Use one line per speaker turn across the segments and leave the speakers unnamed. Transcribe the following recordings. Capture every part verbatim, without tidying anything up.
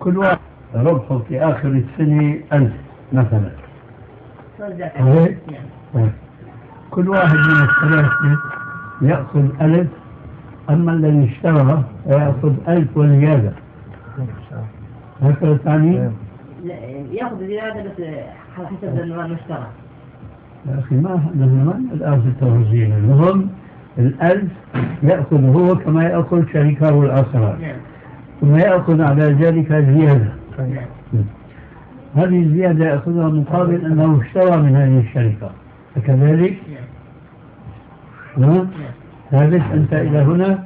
كل واحد ربحه في آخر السنة ألف مثلا. كل واحد من الثلاثة يأخذ ألف، أما الذي اشترى يأخذ ألف وزيادة. هكذا تعني؟
يأخذ زيادة بس حسب النوع المشترى.
يا أخي ما هذا زمان الآن في التوزيع، المهم الألف يأخذ هو كما يأخذ شريكه الآخران، ثم يأخذ على ذلك زيادة. هذه الزيادة يأخذها مقابل أنه اشترى من هذه الشركة، فكذلك ثابت أنت إلى هنا.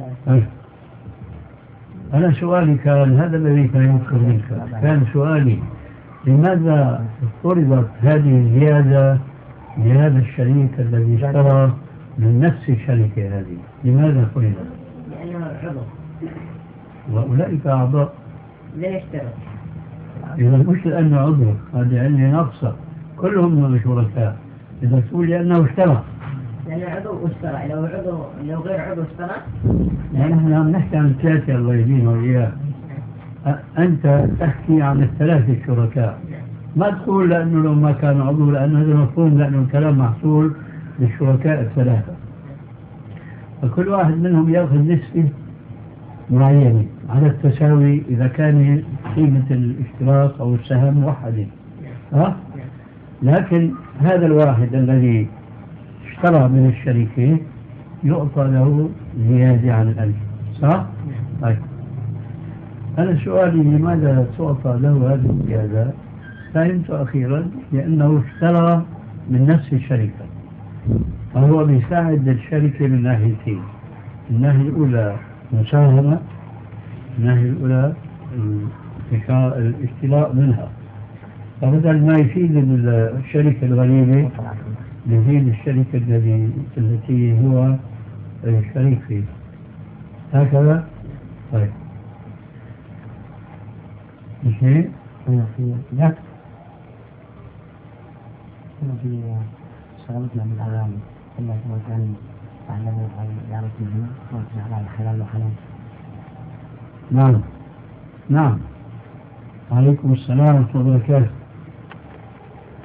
أنا سؤالي كان هذا الذي كان يذكر منك، كان سؤالي لماذا فرضت هذه الزيادة لهذا الشريك الذي اشترى من نفس الشركة هذه؟ لماذا فرضت؟
لأنه عضو
وأولئك أعضاء
لا يشترط.
إذا مش لأنه عضو، هذه علة ناقصة، كلهم شركاء. إذا تقول لأنه اشترى،
لأنه عضو واشترى، لو عضو لو غير عضو اشترى.
نحن عم نحكي عن ثلاثة الله يهدينا وإياه، أنت تحكي عن الثلاثة الشركاء، ما تقول لأنه لو ما كان عضو، لأن هذا مفهوم، لأنه الكلام محصول للشركاء الثلاثة، فكل واحد منهم يأخذ نسبة معينة على التساوي إذا كان قيمة الاشتراك أو السهم موحدة. أه؟ لكن هذا الواحد الذي اشترى من الشركة يعطى له زيادة عن الألف، صح؟ طيب أنا سؤالي لماذا تعطى له هذه الزيادة؟ فهمت أخيرا لأنه اشترى من نفس الشركة، فهو بيساعد الشركة من ناحيتين. الناحية الأولى مساهمة، الناحية الأولى الاشتراء منها، فبدل ما يفيد الشركة الغريبة يفيد الشركة التي التي هو شريك فيه. هكذا؟ طيب شيء
لا في شغلتنا من الأغاني الله كان أعلم يعرف منه على الحلال وحلال.
نعم نعم. عليكم السلام ورحمة الله وبركاته.